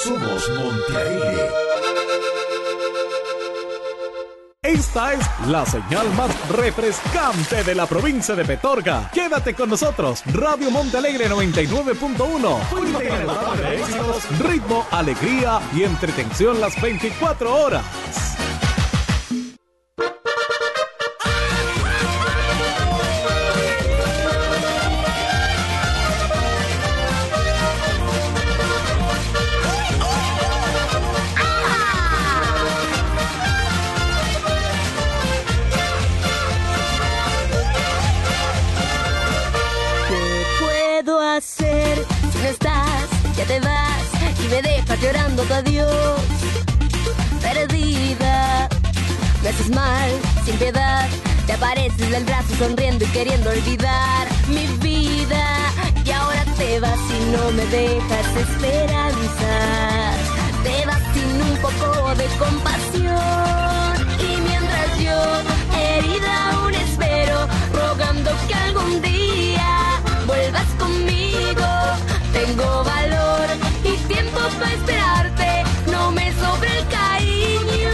Somos Montealegre. Esta es la señal más refrescante de la provincia de Petorca. Quédate con nosotros. Radio Montealegre 99.1. Fuente inagotable de éxitos, ritmo, alegría y entretención las 24 horas. Te vas y me dejas llorando tu adiós. Perdida, me haces mal, sin piedad. Te apareces del brazo sonriendo y queriendo olvidar mi vida. Y ahora te vas y no me dejas esperanzas. Te vas sin un poco de compasión. Y mientras yo, herida, aún espero, rogando que algún día vuelvas conmigo. Tengo valor y tiempo para esperarte, no me sobra el cariño,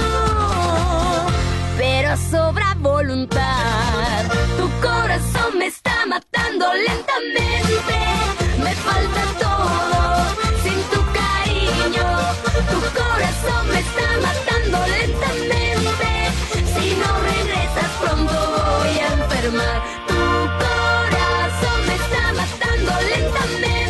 pero sobra voluntad. Tu corazón me está matando lentamente, me falta todo sin tu cariño. Tu corazón me está matando lentamente, si no regresas pronto voy a enfermar. Tu corazón me está matando lentamente.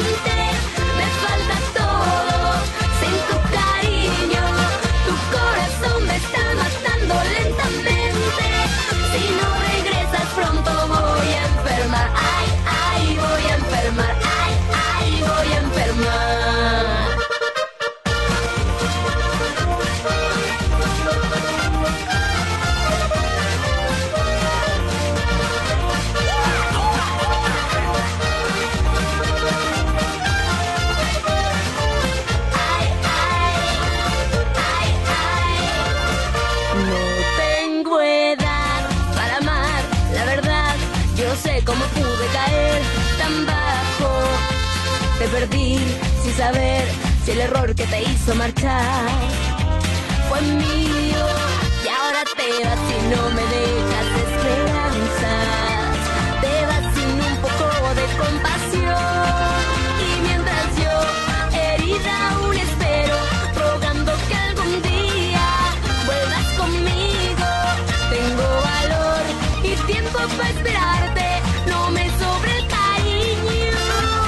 Cómo pude caer tan bajo. Te perdí sin saber si el error que te hizo marchar fue mío. Y ahora te vas y no me dejas esperanzas. Te vas sin un poco de compasión. Y mientras yo, herida, aún espero, rogando que algún día vuelvas conmigo. Tengo valor y tiempo para esperarte. No me sobra el cariño,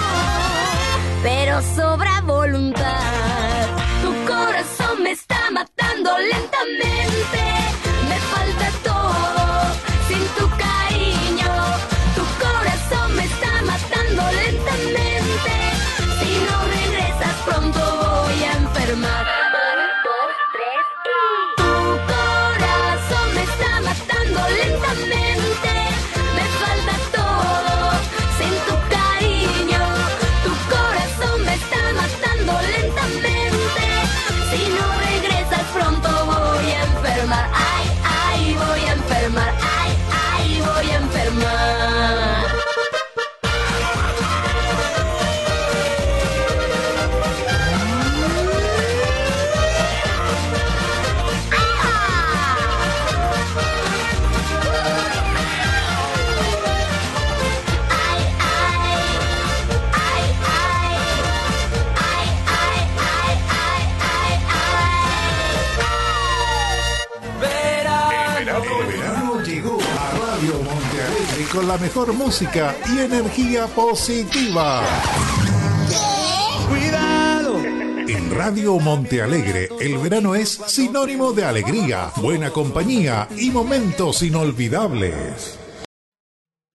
pero sobra voluntad. Tu corazón me está matando lentamente, me falta todo sin tu cariño. Tu corazón me está matando lentamente, si no regresas pronto voy a enfermar. 1, 2, 3 y... Tu corazón me está matando lentamente, me falta todo sin tu cariño. Tu corazón me está matando lentamente, si no regresas pronto voy a enfermar. Ay, ay, voy a enfermar. Ay, ay, voy a enfermar. Con la mejor música y energía positiva. ¡Cuidado! En Radio Montealegre, el verano es sinónimo de alegría, buena compañía y momentos inolvidables.